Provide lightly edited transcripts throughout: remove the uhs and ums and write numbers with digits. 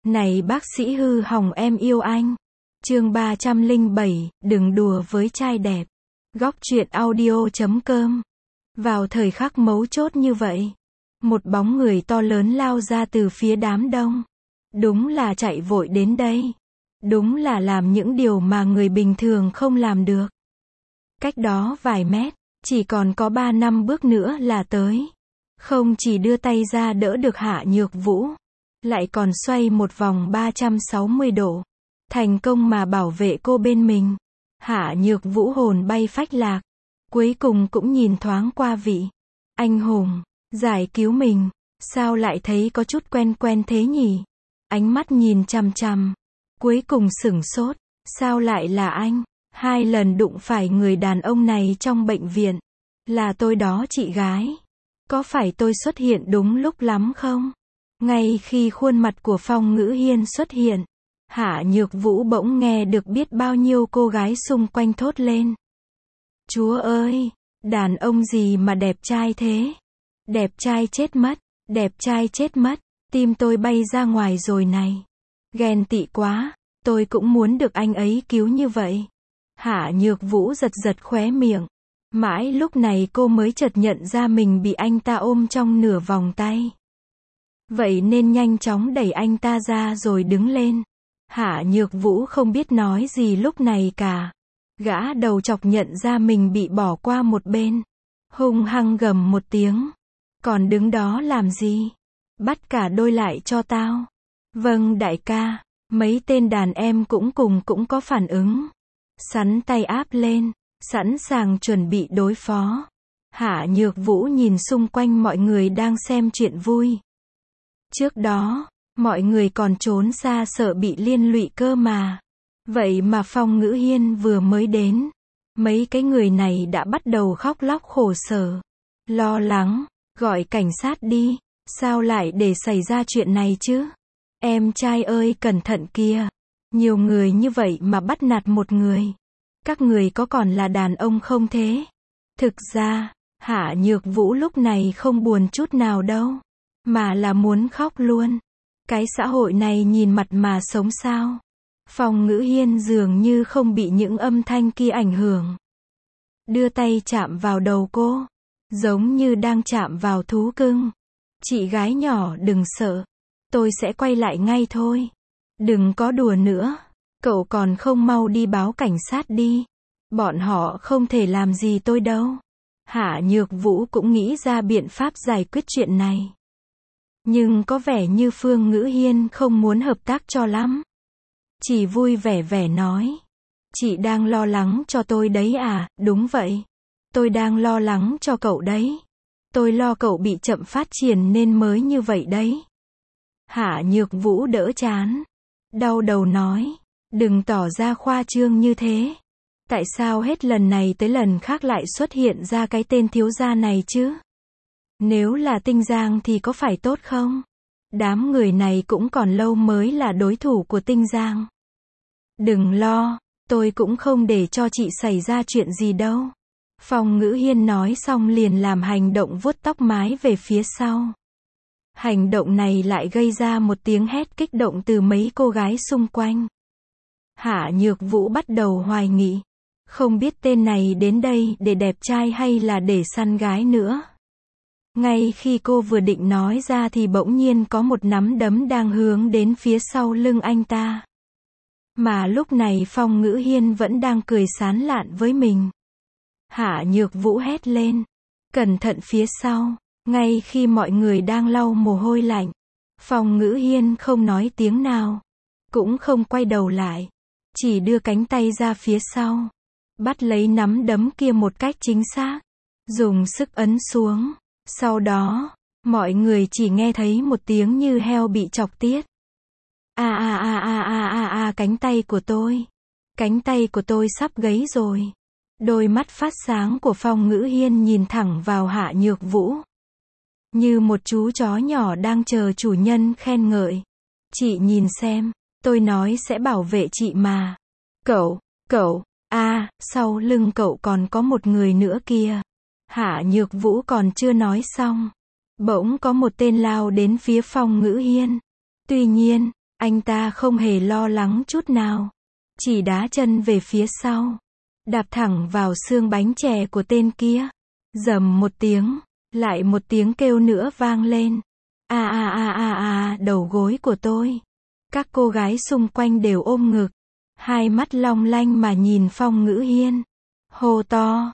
Này bác sĩ hư hỏng em yêu anh. Chương 307, đừng đùa với trai đẹp. Góc truyện audio.com. Vào thời khắc mấu chốt như vậy, một bóng người to lớn lao ra từ phía đám đông. Đúng là chạy vội đến đây. Đúng là làm những điều mà người bình thường không làm được. Cách đó vài mét, chỉ còn có 3-5 bước nữa là tới. Không chỉ đưa tay ra đỡ được Hạ Nhược Vũ, lại còn xoay một vòng 360 độ. Thành công mà bảo vệ cô bên mình. Hạ Nhược Vũ hồn bay phách lạc. Cuối cùng cũng nhìn thoáng qua vị anh hùng giải cứu mình. Sao lại thấy có chút quen quen thế nhỉ? Ánh mắt nhìn chằm chằm. Cuối cùng sửng sốt. Sao lại là anh? 2 lần đụng phải người đàn ông này trong bệnh viện. Là tôi đó chị gái. Có phải tôi xuất hiện đúng lúc lắm không? Ngay khi khuôn mặt của Phong Ngữ Hiên xuất hiện, Hạ Nhược Vũ bỗng nghe được biết bao nhiêu cô gái xung quanh thốt lên. Chúa ơi, đàn ông gì mà đẹp trai thế? Đẹp trai chết mất, đẹp trai chết mất, tim tôi bay ra ngoài rồi này. Ghen tị quá, tôi cũng muốn được anh ấy cứu như vậy. Hạ Nhược Vũ giật giật khóe miệng. Mãi lúc này cô mới chợt nhận ra mình bị anh ta ôm trong nửa vòng tay. Vậy nên nhanh chóng đẩy anh ta ra rồi đứng lên. Hạ Nhược Vũ không biết nói gì lúc này cả. Gã đầu chọc nhận ra mình bị bỏ qua một bên. Hung hăng gầm một tiếng. Còn đứng đó làm gì? Bắt cả đôi lại cho tao. Vâng đại ca. Mấy tên đàn em cũng có phản ứng. Sắn tay áp lên. Sẵn sàng chuẩn bị đối phó. Hạ Nhược Vũ nhìn xung quanh mọi người đang xem chuyện vui. Trước đó, mọi người còn trốn xa sợ bị liên lụy cơ mà. Vậy mà Phong Ngữ Hiên vừa mới đến. Mấy cái người này đã bắt đầu khóc lóc khổ sở. Lo lắng, gọi cảnh sát đi. Sao lại để xảy ra chuyện này chứ? Em trai ơi cẩn thận kìa. Nhiều người như vậy mà bắt nạt một người. Các người có còn là đàn ông không thế? Thực ra, Hạ Nhược Vũ lúc này không buồn chút nào đâu. Mà là muốn khóc luôn. Cái xã hội này nhìn mặt mà sống sao? Phong Ngữ Hiên dường như không bị những âm thanh kia ảnh hưởng. Đưa tay chạm vào đầu cô. Giống như đang chạm vào thú cưng. Chị gái nhỏ đừng sợ. Tôi sẽ quay lại ngay thôi. Đừng có đùa nữa. Cậu còn không mau đi báo cảnh sát đi. Bọn họ không thể làm gì tôi đâu. Hạ Nhược Vũ cũng nghĩ ra biện pháp giải quyết chuyện này. Nhưng có vẻ như Phương Ngữ Hiên không muốn hợp tác cho lắm. Chỉ vui vẻ vẻ nói. Chị đang lo lắng cho tôi đấy à? Đúng vậy. Tôi đang lo lắng cho cậu đấy. Tôi lo cậu bị chậm phát triển nên mới như vậy đấy. Hạ Nhược Vũ đỡ chán. Đau đầu nói. Đừng tỏ ra khoa trương như thế. Tại sao hết lần này tới lần khác lại xuất hiện ra cái tên thiếu gia này chứ? Nếu là Tinh Giang thì có phải tốt không? Đám người này cũng còn lâu mới là đối thủ của Tinh Giang. Đừng lo, tôi cũng không để cho chị xảy ra chuyện gì đâu. Phong Ngữ Hiên nói xong liền làm hành động vuốt tóc mái về phía sau. Hành động này lại gây ra một tiếng hét kích động từ mấy cô gái xung quanh. Hạ Nhược Vũ bắt đầu hoài nghị. Không biết tên này đến đây để đẹp trai hay là để săn gái nữa. Ngay khi cô vừa định nói ra thì bỗng nhiên có một nắm đấm đang hướng đến phía sau lưng anh ta. Mà lúc này Phong Ngữ Hiên vẫn đang cười sán lạn với mình. Hạ Nhược Vũ hét lên. Cẩn thận phía sau. Ngay khi mọi người đang lau mồ hôi lạnh. Phong Ngữ Hiên không nói tiếng nào. Cũng không quay đầu lại. Chỉ đưa cánh tay ra phía sau. Bắt lấy nắm đấm kia một cách chính xác. Dùng sức ấn xuống. Sau đó, mọi người chỉ nghe thấy một tiếng như heo bị chọc tiết. Cánh tay của tôi. Cánh tay của tôi sắp gãy rồi. Đôi mắt phát sáng của Phong Ngữ Hiên nhìn thẳng vào Hạ Nhược Vũ. Như một chú chó nhỏ đang chờ chủ nhân khen ngợi. Chị nhìn xem, tôi nói sẽ bảo vệ chị mà. Cậu, sau lưng cậu còn có một người nữa kia. Hạ Nhược Vũ còn chưa nói xong. Bỗng có một tên lao đến phía Phong Ngữ Hiên. Tuy nhiên, Anh ta không hề lo lắng chút nào. Chỉ đá chân về phía sau. Đạp thẳng vào xương bánh chè của tên kia. Rầm một tiếng. Lại một tiếng kêu nữa vang lên. Đầu gối của tôi. Các cô gái xung quanh đều ôm ngực. Hai mắt long lanh mà nhìn Phong Ngữ Hiên. Hô to.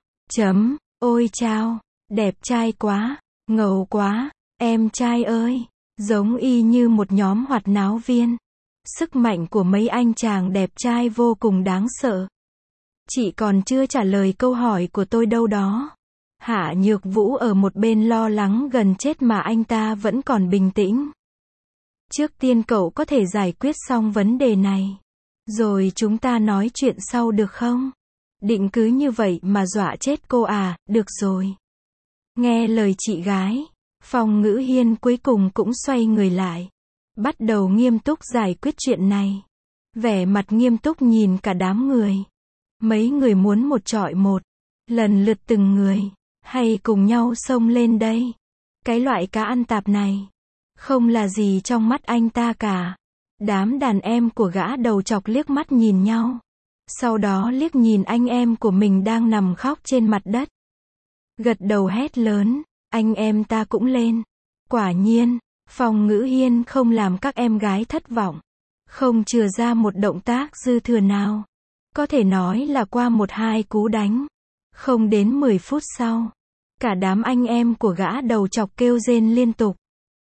Ôi chao. Đẹp trai quá. Ngầu quá. Em trai ơi. Giống y như một nhóm hoạt náo viên. Sức mạnh của mấy anh chàng đẹp trai vô cùng đáng sợ. Chị còn chưa trả lời câu hỏi của tôi đâu đó. Hạ Nhược Vũ ở một bên lo lắng gần chết mà anh ta vẫn còn bình tĩnh. Trước tiên cậu có thể giải quyết xong vấn đề này. Rồi chúng ta nói chuyện sau được không? Định cứ như vậy mà dọa chết cô à, được rồi. Nghe lời chị gái, Phong Ngữ Hiên cuối cùng cũng xoay người lại. Bắt đầu nghiêm túc giải quyết chuyện này. Vẻ mặt nghiêm túc nhìn cả đám người. Mấy người muốn một chọi một. Lần lượt từng người. Hay cùng nhau xông lên đây. Cái loại cá ăn tạp này. Không là gì trong mắt anh ta cả. Đám đàn em của gã đầu chọc liếc mắt nhìn nhau. Sau đó liếc nhìn anh em của mình đang nằm khóc trên mặt đất. Gật đầu hét lớn. Anh em ta cũng lên. Quả nhiên. Phong Ngữ Hiên không làm các em gái thất vọng. Không chừa ra một động tác dư thừa nào. Có thể nói là qua 1-2 cú đánh. Không đến 10 phút sau. Cả đám anh em của gã đầu chọc kêu rên liên tục.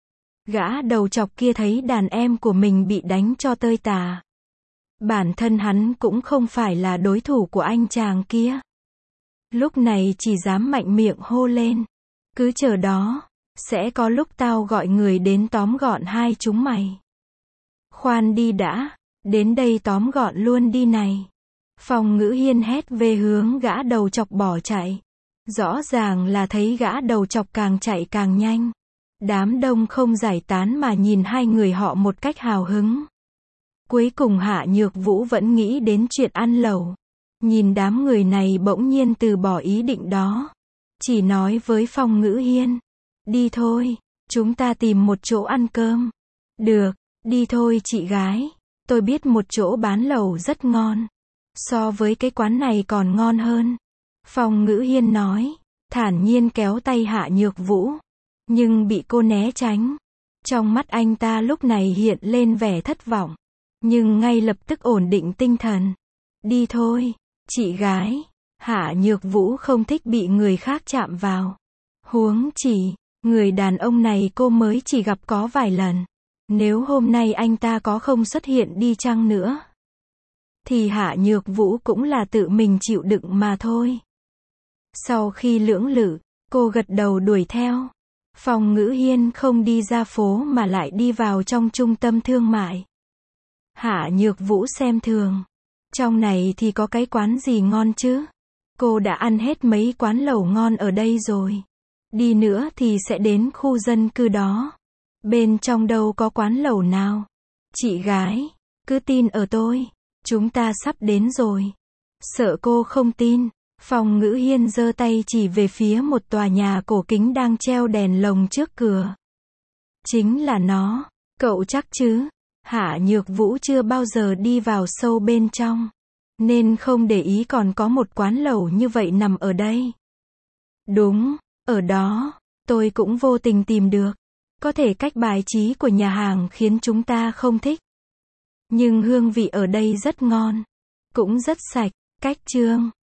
Gã đầu chọc kia thấy đàn em của mình bị đánh cho tơi tả. Bản thân hắn cũng không phải là đối thủ của anh chàng kia. Lúc này chỉ dám mạnh miệng hô lên. Cứ chờ đó. Sẽ có lúc tao gọi người đến tóm gọn hai chúng mày. Khoan đi đã. Đến đây tóm gọn luôn đi này. Phong Ngữ Hiên hét về hướng gã đầu chọc bỏ chạy. Rõ ràng là thấy gã đầu chọc càng chạy càng nhanh. Đám đông không giải tán mà nhìn hai người họ một cách hào hứng. Cuối cùng Hạ Nhược Vũ vẫn nghĩ đến chuyện ăn lẩu. Nhìn đám người này bỗng nhiên từ bỏ ý định đó. Chỉ nói với Phong Ngữ Hiên. Đi thôi, chúng ta tìm một chỗ ăn cơm. Được, đi thôi chị gái. Tôi biết một chỗ bán lẩu rất ngon. So với cái quán này còn ngon hơn. Phong Ngữ Hiên nói. Thản nhiên kéo tay Hạ Nhược Vũ. Nhưng bị cô né tránh. Trong mắt anh ta lúc này hiện lên vẻ thất vọng. Nhưng ngay lập tức ổn định tinh thần. Đi thôi, chị gái. Hạ Nhược Vũ không thích bị người khác chạm vào. Huống chỉ, người đàn ông này cô mới chỉ gặp có vài lần. Nếu hôm nay anh ta có không xuất hiện đi chăng nữa, thì Hạ Nhược Vũ cũng là tự mình chịu đựng mà thôi. Sau khi lưỡng lự, cô gật đầu đuổi theo. Phong Ngữ Hiên không đi ra phố mà lại đi vào trong trung tâm thương mại. Hạ Nhược Vũ xem thường. Trong này thì có cái quán gì ngon chứ? Cô đã ăn hết mấy quán lẩu ngon ở đây rồi. Đi nữa thì sẽ đến khu dân cư đó. Bên trong đâu có quán lẩu nào. Chị gái, cứ tin ở tôi. Chúng ta sắp đến rồi. Sợ cô không tin. Phong Ngữ Hiên giơ tay chỉ về phía một tòa nhà cổ kính đang treo đèn lồng trước cửa. Chính là nó. Cậu chắc chứ? Hạ Nhược Vũ chưa bao giờ đi vào sâu bên trong. Nên không để ý còn có một quán lẩu như vậy nằm ở đây. Đúng, ở đó. Tôi cũng vô tình tìm được. Có thể cách bài trí của nhà hàng khiến chúng ta không thích. Nhưng hương vị ở đây rất ngon. Cũng rất sạch. Cách trương.